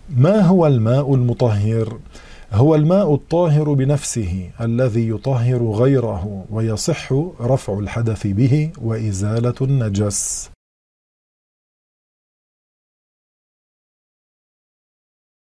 ما هو الماء المطهر؟ هو الماء الطاهر بنفسه الذي يطهر غيره ويصح رفع الحدث به وإزالة النجس.